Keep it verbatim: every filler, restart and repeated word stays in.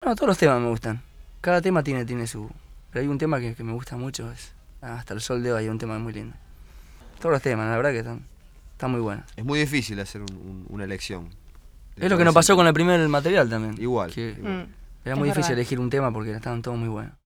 No, todos los temas me gustan. Cada tema tiene, tiene su... Pero hay un tema que, que me gusta mucho, es Hasta el sol de hoy, hay un tema muy lindo. Todos los temas, la verdad que están, están muy buenos. Es muy difícil hacer un, un, una elección. Es lo que nos pasó con el primer material también. Igual. Que igual. era Es muy difícil verdad. elegir un tema porque estaban todos muy buenos.